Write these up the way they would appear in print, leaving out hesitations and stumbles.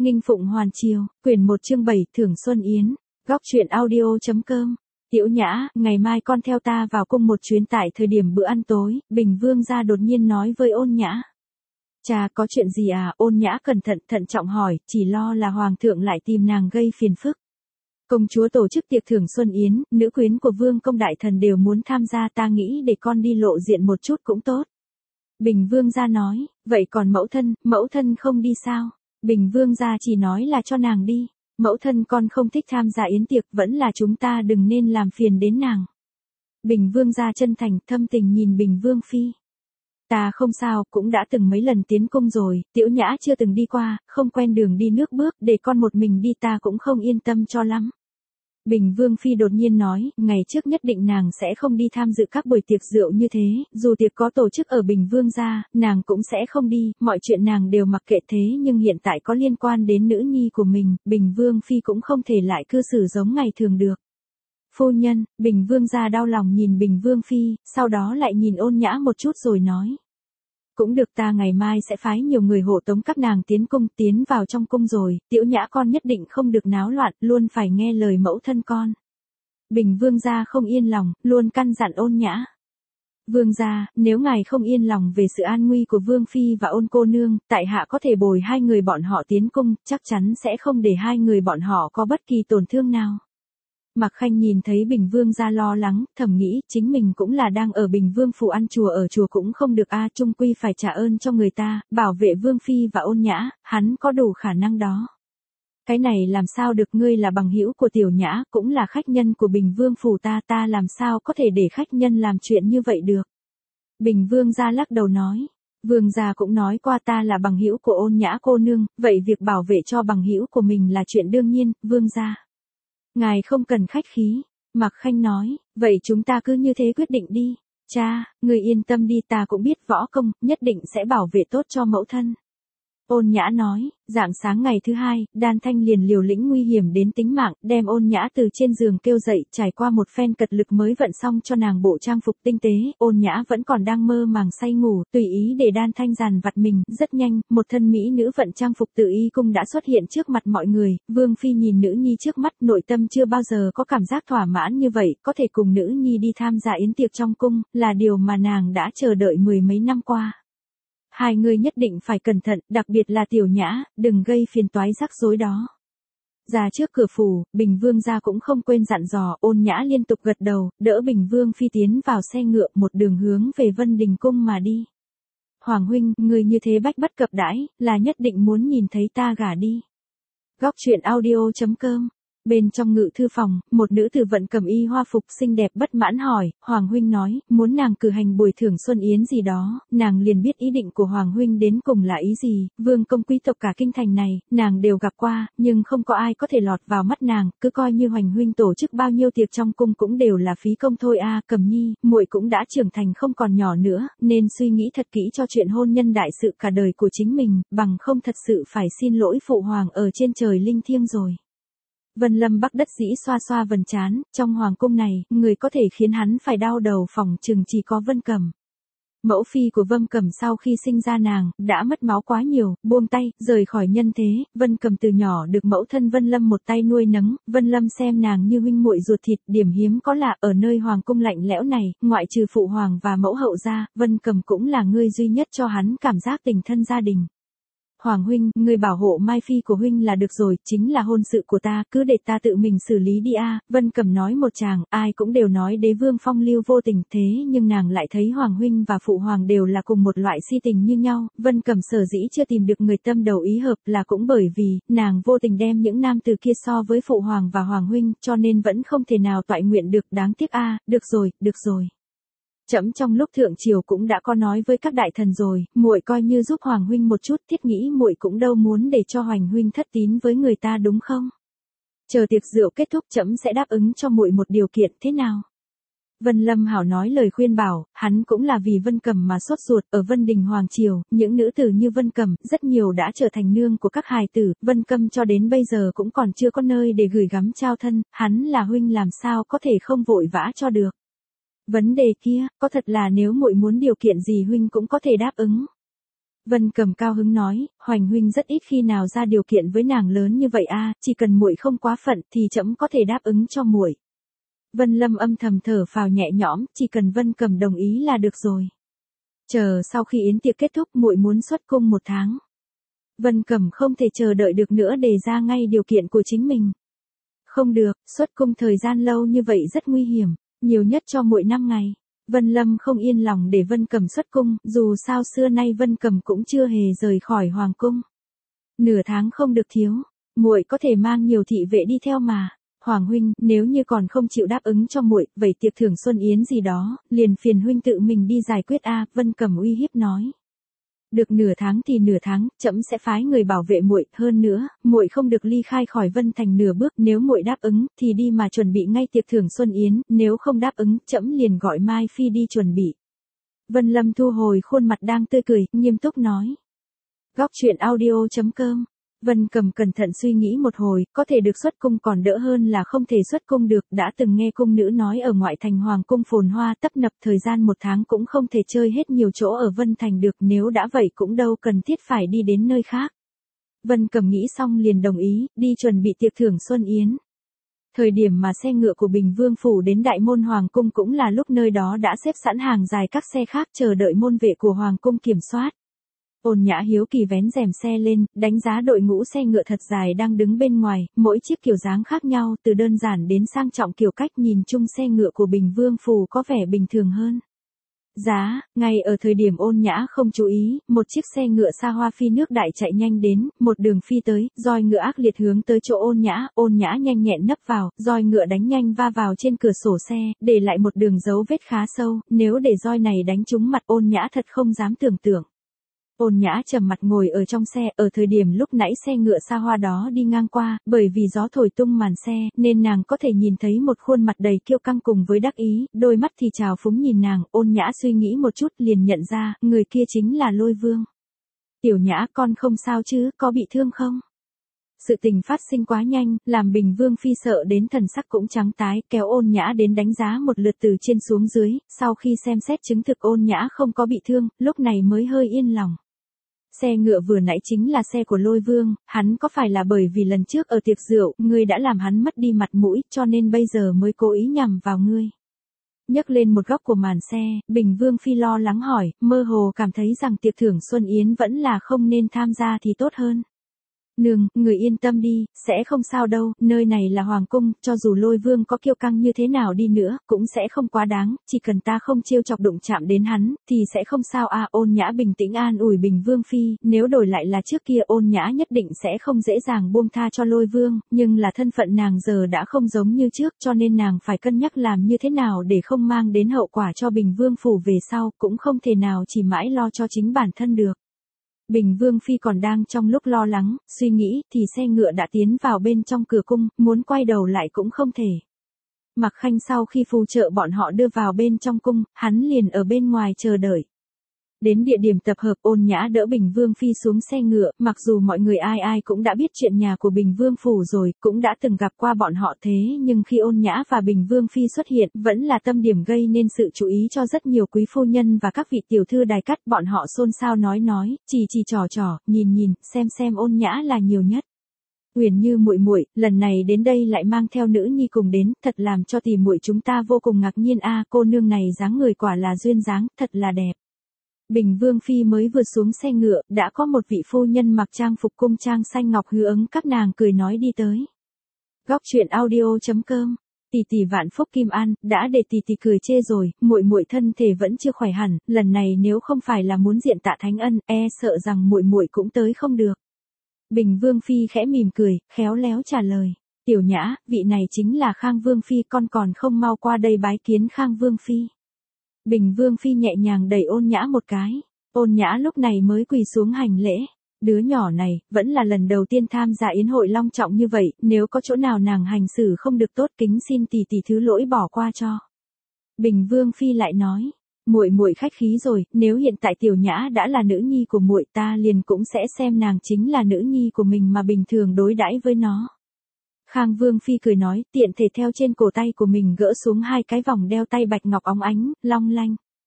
Nghinh Phụng Hoàn Triều, quyển 1 chương 7, Thưởng Xuân Yến. Góc truyện audio.com. Tiểu Nhã, ngày mai con theo ta vào cung một chuyến. Tại thời điểm bữa ăn tối, Bình Vương gia đột nhiên nói với Ôn Nhã. Cha, có chuyện gì à? Ôn Nhã thận trọng hỏi, chỉ lo là hoàng thượng lại tìm nàng gây phiền phức. Công chúa tổ chức tiệc thưởng Xuân Yến, nữ quyến của vương công đại thần đều muốn tham gia, ta nghĩ để con đi lộ diện một chút cũng tốt. Bình Vương gia nói, vậy còn mẫu thân không đi sao? Bình Vương gia chỉ nói là cho nàng đi. Mẫu thân con không thích tham gia yến tiệc, vẫn là chúng ta đừng nên làm phiền đến nàng. Bình Vương gia chân thành thâm tình nhìn Bình Vương phi. Ta không sao, cũng đã từng mấy lần tiến cung rồi, Tiểu Nhã chưa từng đi qua, không quen đường đi nước bước, để con một mình đi ta cũng không yên tâm cho lắm. Bình Vương phi đột nhiên nói, ngày trước nhất định nàng sẽ không đi tham dự các buổi tiệc rượu như thế, dù tiệc có tổ chức ở Bình Vương gia, nàng cũng sẽ không đi, mọi chuyện nàng đều mặc kệ, thế nhưng hiện tại có liên quan đến nữ nhi của mình, Bình Vương phi cũng không thể lại cư xử giống ngày thường được. Phu nhân, Bình Vương gia đau lòng nhìn Bình Vương phi, sau đó lại nhìn Ôn Nhã một chút rồi nói. Cũng được, ta ngày mai sẽ phái nhiều người hộ tống các nàng tiến vào trong cung rồi, Tiểu Nhã con nhất định không được náo loạn, luôn phải nghe lời mẫu thân con. Bình Vương gia không yên lòng, luôn căn dặn Ôn Nhã. Vương gia, nếu ngài không yên lòng về sự an nguy của Vương phi và Ôn cô nương, tại hạ có thể bồi hai người bọn họ tiến cung, chắc chắn sẽ không để hai người bọn họ có bất kỳ tổn thương nào. Mạc Khanh nhìn thấy Bình Vương gia lo lắng, thầm nghĩ, chính mình cũng là đang ở Bình Vương phủ ăn chùa ở chùa cũng không được a, chung quy phải trả ơn cho người ta, bảo vệ Vương phi và Ôn Nhã, hắn có đủ khả năng đó. Cái này làm sao được, ngươi là bằng hữu của Tiểu Nhã, cũng là khách nhân của Bình Vương phủ ta làm sao có thể để khách nhân làm chuyện như vậy được. Bình Vương gia lắc đầu nói, Vương gia cũng nói qua ta là bằng hữu của Ôn Nhã cô nương, vậy việc bảo vệ cho bằng hữu của mình là chuyện đương nhiên, Vương gia. Ngài không cần khách khí, Mạc Khanh nói, vậy chúng ta cứ như thế quyết định đi. Cha, người yên tâm đi, ta cũng biết võ công, nhất định sẽ bảo vệ tốt cho mẫu thân. Ôn Nhã nói, rạng sáng ngày thứ hai, Đan Thanh liền liều lĩnh nguy hiểm đến tính mạng, đem Ôn Nhã từ trên giường kêu dậy, trải qua một phen cật lực mới vận xong cho nàng bộ trang phục tinh tế, Ôn Nhã vẫn còn đang mơ màng say ngủ, tùy ý để Đan Thanh dàn vặt mình, rất nhanh, một thân mỹ nữ vận trang phục từ y cung đã xuất hiện trước mặt mọi người, Vương phi nhìn nữ nhi trước mắt, nội tâm chưa bao giờ có cảm giác thỏa mãn như vậy, có thể cùng nữ nhi đi tham gia yến tiệc trong cung, là điều mà nàng đã chờ đợi mười mấy năm qua. Hai người nhất định phải cẩn thận, đặc biệt là Tiểu Nhã, đừng gây phiền toái rắc rối đó. Ra trước cửa phủ, Bình Vương gia cũng không quên dặn dò, Ôn Nhã liên tục gật đầu, đỡ Bình Vương phi tiến vào xe ngựa, một đường hướng về Vân Đình cung mà đi. Hoàng huynh, người như thế bách bất cập đãi, là nhất định muốn nhìn thấy ta gả đi. Góc truyện audio.com. Bên trong ngự thư phòng, một nữ tử vận cầm y hoa phục xinh đẹp bất mãn hỏi, Hoàng huynh nói, muốn nàng cử hành buổi thưởng Xuân Yến gì đó, nàng liền biết ý định của Hoàng huynh đến cùng là ý gì, vương công quý tộc cả kinh thành này, nàng đều gặp qua, nhưng không có ai có thể lọt vào mắt nàng, cứ coi như Hoành huynh tổ chức bao nhiêu tiệc trong cung cũng đều là phí công thôi a. Cầm nhi, muội cũng đã trưởng thành không còn nhỏ nữa, nên suy nghĩ thật kỹ cho chuyện hôn nhân đại sự cả đời của chính mình, bằng không thật sự phải xin lỗi phụ hoàng ở trên trời linh thiêng rồi. Vân Lâm Bắc đất dĩ xoa xoa vầng trán, trong hoàng cung này, người có thể khiến hắn phải đau đầu phỏng chừng chỉ có Vân Cẩm. Mẫu phi của Vân Cẩm sau khi sinh ra nàng, đã mất máu quá nhiều, buông tay, rời khỏi nhân thế, Vân Cẩm từ nhỏ được mẫu thân Vân Lâm một tay nuôi nấng, Vân Lâm xem nàng như huynh muội ruột thịt, điểm hiếm có lạ, ở nơi hoàng cung lạnh lẽo này, ngoại trừ phụ hoàng và mẫu hậu ra, Vân Cẩm cũng là người duy nhất cho hắn cảm giác tình thân gia đình. Hoàng huynh, người bảo hộ Mai phi của huynh là được rồi, chính là hôn sự của ta, cứ để ta tự mình xử lý đi a. Vân Cẩm nói một tràng, ai cũng đều nói đế vương phong lưu vô tình, thế nhưng nàng lại thấy Hoàng huynh và phụ hoàng đều là cùng một loại si tình như nhau. Vân Cẩm sở dĩ chưa tìm được người tâm đầu ý hợp là cũng bởi vì nàng vô tình đem những nam từ kia so với phụ hoàng và Hoàng huynh, cho nên vẫn không thể nào toại nguyện được, đáng tiếc a. Được rồi. Trẫm trong lúc thượng triều cũng đã có nói với các đại thần rồi, muội coi như giúp Hoàng huynh một chút, thiết nghĩ muội cũng đâu muốn để cho Hoành huynh thất tín với người ta đúng không? Chờ tiệc rượu kết thúc trẫm sẽ đáp ứng cho muội một điều kiện, thế nào? Vân Lâm Hảo nói lời khuyên bảo, hắn cũng là vì Vân Cẩm mà sốt ruột, ở Vân Đình Hoàng triều, những nữ tử như Vân Cẩm, rất nhiều đã trở thành nương của các hài tử, Vân Cẩm cho đến bây giờ cũng còn chưa có nơi để gửi gắm trao thân, hắn là huynh làm sao có thể không vội vã cho được. Vấn đề kia, có thật là nếu muội muốn điều kiện gì huynh cũng có thể đáp ứng. Vân Cầm cao hứng nói, Hoành huynh rất ít khi nào ra điều kiện với nàng lớn như vậy a, chỉ cần muội không quá phận thì trẫm có thể đáp ứng cho muội. Vân Lâm âm thầm thở phào nhẹ nhõm, chỉ cần Vân Cầm đồng ý là được rồi. Chờ sau khi yến tiệc kết thúc muội muốn xuất cung 1 tháng. Vân Cầm không thể chờ đợi được nữa đề ra ngay điều kiện của chính mình. Không được, xuất cung thời gian lâu như vậy rất nguy hiểm, nhiều nhất cho muội 5 ngày. Vân Lâm không yên lòng để Vân Cầm xuất cung, dù sao xưa nay Vân Cầm cũng chưa hề rời khỏi hoàng cung. Nửa tháng không được thiếu, muội có thể mang nhiều thị vệ đi theo mà. Hoàng huynh, nếu như còn không chịu đáp ứng cho muội, vậy tiệc thưởng xuân yến gì đó, liền phiền huynh tự mình đi giải quyết a, Vân Cầm uy hiếp nói. Được nửa tháng thì nửa tháng, trẫm sẽ phái người bảo vệ muội, hơn nữa, muội không được ly khai khỏi Vân Thành nửa bước, nếu muội đáp ứng thì đi mà chuẩn bị ngay tiệc thưởng xuân yến, nếu không đáp ứng, trẫm liền gọi Mai Phi đi chuẩn bị. Vân Lâm thu hồi khuôn mặt đang tươi cười, nghiêm túc nói. Góc truyện audio.com. Vân Cầm cẩn thận suy nghĩ một hồi, có thể được xuất cung còn đỡ hơn là không thể xuất cung được, đã từng nghe cung nữ nói ở ngoại thành hoàng cung phồn hoa tấp nập thời gian 1 tháng cũng không thể chơi hết nhiều chỗ ở Vân Thành được, nếu đã vậy cũng đâu cần thiết phải đi đến nơi khác. Vân Cầm nghĩ xong liền đồng ý, đi chuẩn bị tiệc thưởng xuân yến. Thời điểm mà xe ngựa của Bình Vương phủ đến đại môn hoàng cung cũng là lúc nơi đó đã xếp sẵn hàng dài các xe khác chờ đợi môn vệ của hoàng cung kiểm soát. Ôn Nhã hiếu kỳ vén rèm xe lên, đánh giá đội ngũ xe ngựa thật dài đang đứng bên ngoài, mỗi chiếc kiểu dáng khác nhau, từ đơn giản đến sang trọng, kiểu cách nhìn chung xe ngựa của Bình Vương phủ có vẻ bình thường hơn. Ngay ở thời điểm Ôn Nhã không chú ý, một chiếc xe ngựa xa hoa phi nước đại chạy nhanh đến, một đường phi tới, roi ngựa ác liệt hướng tới chỗ Ôn Nhã nhanh nhẹn nấp vào, roi ngựa đánh nhanh va vào trên cửa sổ xe, để lại một đường dấu vết khá sâu, nếu để roi này đánh trúng mặt Ôn Nhã thật không dám tưởng tượng. Ôn Nhã trầm mặt ngồi ở trong xe, ở thời điểm lúc nãy xe ngựa xa hoa đó đi ngang qua, bởi vì gió thổi tung màn xe, nên nàng có thể nhìn thấy một khuôn mặt đầy kiêu căng cùng với đắc ý, đôi mắt thì trào phúng nhìn nàng, Ôn Nhã suy nghĩ một chút liền nhận ra, người kia chính là Lôi Vương. Tiểu Nhã, con không sao chứ, có bị thương không? Sự tình phát sinh quá nhanh, làm Bình Vương phi sợ đến thần sắc cũng trắng tái, kéo Ôn Nhã đến đánh giá một lượt từ trên xuống dưới, sau khi xem xét chứng thực Ôn Nhã không có bị thương, lúc này mới hơi yên lòng. Xe ngựa vừa nãy chính là xe của Lôi Vương, hắn có phải là bởi vì lần trước ở tiệc rượu, ngươi đã làm hắn mất đi mặt mũi, cho nên bây giờ mới cố ý nhằm vào ngươi. Nhấc lên một góc của màn xe, Bình Vương phi lo lắng hỏi, mơ hồ cảm thấy rằng tiệc thưởng xuân yến vẫn là không nên tham gia thì tốt hơn. Nương, người yên tâm đi, sẽ không sao đâu, nơi này là hoàng cung, cho dù Lôi Vương có kiêu căng như thế nào đi nữa, cũng sẽ không quá đáng, chỉ cần ta không trêu chọc đụng chạm đến hắn, thì sẽ không sao à. Ôn Nhã bình tĩnh an ủi Bình Vương phi, nếu đổi lại là trước kia Ôn Nhã nhất định sẽ không dễ dàng buông tha cho Lôi Vương, nhưng là thân phận nàng giờ đã không giống như trước, cho nên nàng phải cân nhắc làm như thế nào để không mang đến hậu quả cho Bình Vương phủ về sau, cũng không thể nào chỉ mãi lo cho chính bản thân được. Bình Vương phi còn đang trong lúc lo lắng, suy nghĩ, thì xe ngựa đã tiến vào bên trong cửa cung, muốn quay đầu lại cũng không thể. Mặc Khanh sau khi phù trợ bọn họ đưa vào bên trong cung, hắn liền ở bên ngoài chờ đợi. Đến địa điểm tập hợp, Ôn Nhã đỡ Bình Vương phi xuống xe ngựa, mặc dù mọi người ai cũng đã biết chuyện nhà của Bình Vương phủ rồi, cũng đã từng gặp qua bọn họ, thế nhưng khi Ôn Nhã và Bình Vương phi xuất hiện, vẫn là tâm điểm gây nên sự chú ý cho rất nhiều quý phu nhân và các vị tiểu thư đài cắt, bọn họ xôn xao nói, chỉ trò, nhìn, xem Ôn Nhã là nhiều nhất. Uyển Như muội muội, lần này đến đây lại mang theo nữ nhi cùng đến, thật làm cho tỷ muội chúng ta vô cùng ngạc nhiên a, cô nương này dáng người quả là duyên dáng, thật là đẹp. Bình Vương phi mới vừa xuống xe ngựa, đã có một vị phu nhân mặc trang phục cung trang xanh ngọc hứa ứng các nàng cười nói đi tới. Góc truyện audio.com. Tỷ tỷ vạn phúc Kim An, đã để tỷ tỷ cười chê rồi, muội muội thân thể vẫn chưa khỏe hẳn, lần này nếu không phải là muốn diện tạ thánh ân, sợ rằng muội muội cũng tới không được. Bình Vương phi khẽ mỉm cười, khéo léo trả lời. Tiểu Nhã, vị này chính là Khang Vương phi, con còn không mau qua đây bái kiến Khang Vương phi. Bình Vương phi nhẹ nhàng đẩy Ôn Nhã một cái. Ôn Nhã lúc này mới quỳ xuống hành lễ. Đứa nhỏ này, vẫn là lần đầu tiên tham gia yến hội long trọng như vậy, nếu có chỗ nào nàng hành xử không được tốt, kính xin tỷ tỷ thứ lỗi bỏ qua cho. Bình Vương phi lại nói, muội khách khí rồi, nếu hiện tại Tiểu Nhã đã là nữ nhi của muội, ta liền cũng sẽ xem nàng chính là nữ nhi của mình mà bình thường đối đãi với nó. Khang Vương phi cười nói, tiện thể theo trên cổ tay của mình gỡ xuống 2 cái vòng đeo tay bạch ngọc óng ánh, long lanh.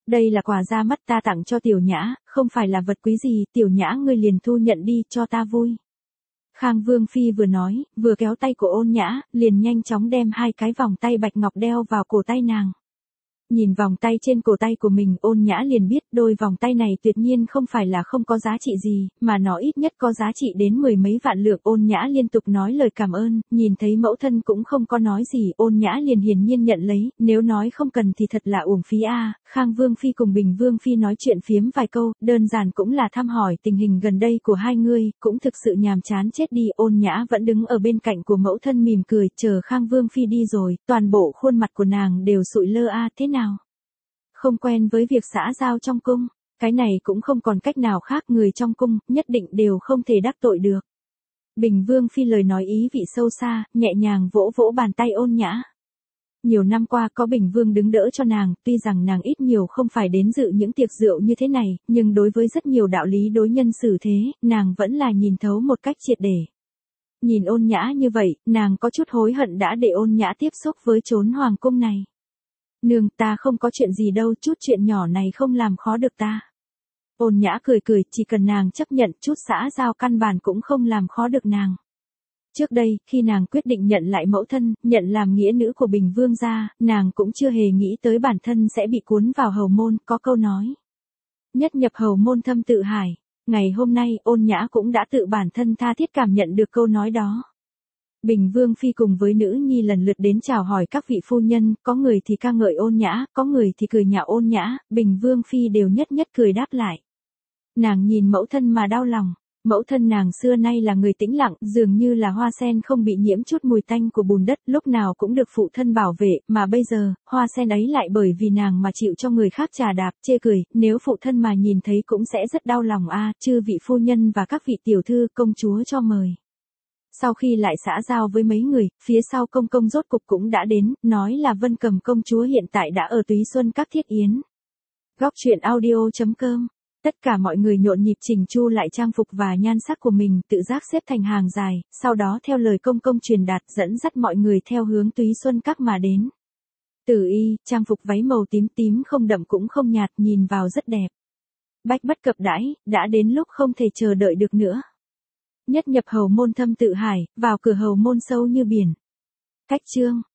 Đây là quà ra mắt ta tặng cho Tiểu Nhã, không phải là vật quý gì, Tiểu Nhã ngươi liền thu nhận đi cho ta vui. Khang Vương Phi vừa nói, vừa kéo tay của Ôn Nhã, liền nhanh chóng đem hai cái vòng tay bạch ngọc đeo vào cổ tay nàng. Nhìn vòng tay trên cổ tay của mình, Ôn Nhã liền biết đôi vòng tay này tuyệt nhiên không phải là không có giá trị gì, mà nó ít nhất có giá trị đến 10 mấy vạn lượng. Ôn Nhã liên tục nói lời cảm ơn, nhìn thấy mẫu thân cũng không có nói gì, Ôn Nhã liền hiển nhiên nhận lấy, nếu nói không cần thì thật là uổng phí a. Khang Vương Phi cùng Bình Vương Phi nói chuyện phiếm vài câu, đơn giản cũng là thăm hỏi tình hình gần đây của hai người, cũng thực sự nhàm chán chết đi. Ôn Nhã vẫn đứng ở bên cạnh của mẫu thân mỉm cười, chờ Khang Vương Phi đi rồi, toàn bộ khuôn mặt của nàng đều sụi lơ a. Thế nào? Không quen với việc xã giao trong cung, cái này cũng không còn cách nào khác, người trong cung, nhất định đều không thể đắc tội được. Bình Vương Phi lời nói ý vị sâu xa, nhẹ nhàng vỗ vỗ bàn tay Ôn Nhã. Nhiều năm qua có Bình Vương đứng đỡ cho nàng, tuy rằng nàng ít nhiều không phải đến dự những tiệc rượu như thế này, nhưng đối với rất nhiều đạo lý đối nhân xử thế, nàng vẫn là nhìn thấu một cách triệt để. Nhìn Ôn Nhã như vậy, nàng có chút hối hận đã để Ôn Nhã tiếp xúc với chốn hoàng cung này. Nương, ta không có chuyện gì đâu, chút chuyện nhỏ này không làm khó được ta. Ôn Nhã cười cười, chỉ cần nàng chấp nhận, chút xã giao căn bản cũng không làm khó được nàng. Trước đây, khi nàng quyết định nhận lại mẫu thân, nhận làm nghĩa nữ của Bình Vương gia, nàng cũng chưa hề nghĩ tới bản thân sẽ bị cuốn vào hầu môn, có câu nói. Nhất nhập hầu môn thâm tự hải. Ngày hôm nay, Ôn Nhã cũng đã tự bản thân tha thiết cảm nhận được câu nói đó. Bình Vương Phi cùng với nữ nhi lần lượt đến chào hỏi các vị phu nhân, có người thì ca ngợi Ôn Nhã, có người thì cười nhạo Ôn Nhã, Bình Vương Phi đều nhất nhất cười đáp lại. Nàng nhìn mẫu thân mà đau lòng, mẫu thân nàng xưa nay là người tĩnh lặng, dường như là hoa sen không bị nhiễm chút mùi tanh của bùn đất, lúc nào cũng được phụ thân bảo vệ, mà bây giờ, hoa sen ấy lại bởi vì nàng mà chịu cho người khác trà đạp, chê cười, nếu phụ thân mà nhìn thấy cũng sẽ rất đau lòng a. Chư vị phu nhân và các vị tiểu thư, công chúa cho mời. Sau khi lại xã giao với mấy người, phía sau công công rốt cục cũng đã đến, nói là Vân Cầm công chúa hiện tại đã ở Túy Xuân các thiết yến. Góc truyện audio.com. Tất cả mọi người nhộn nhịp chỉnh chu lại trang phục và nhan sắc của mình, tự giác xếp thành hàng dài, sau đó theo lời công công truyền đạt dẫn dắt mọi người theo hướng Túy Xuân các mà đến. Tử y, trang phục váy màu tím tím không đậm cũng không nhạt, nhìn vào rất đẹp. Bách bất cập đãi, đã đến lúc không thể chờ đợi được nữa. Nhất nhập hầu môn thâm tự hải, vào cửa hầu môn sâu như biển. Cách chương.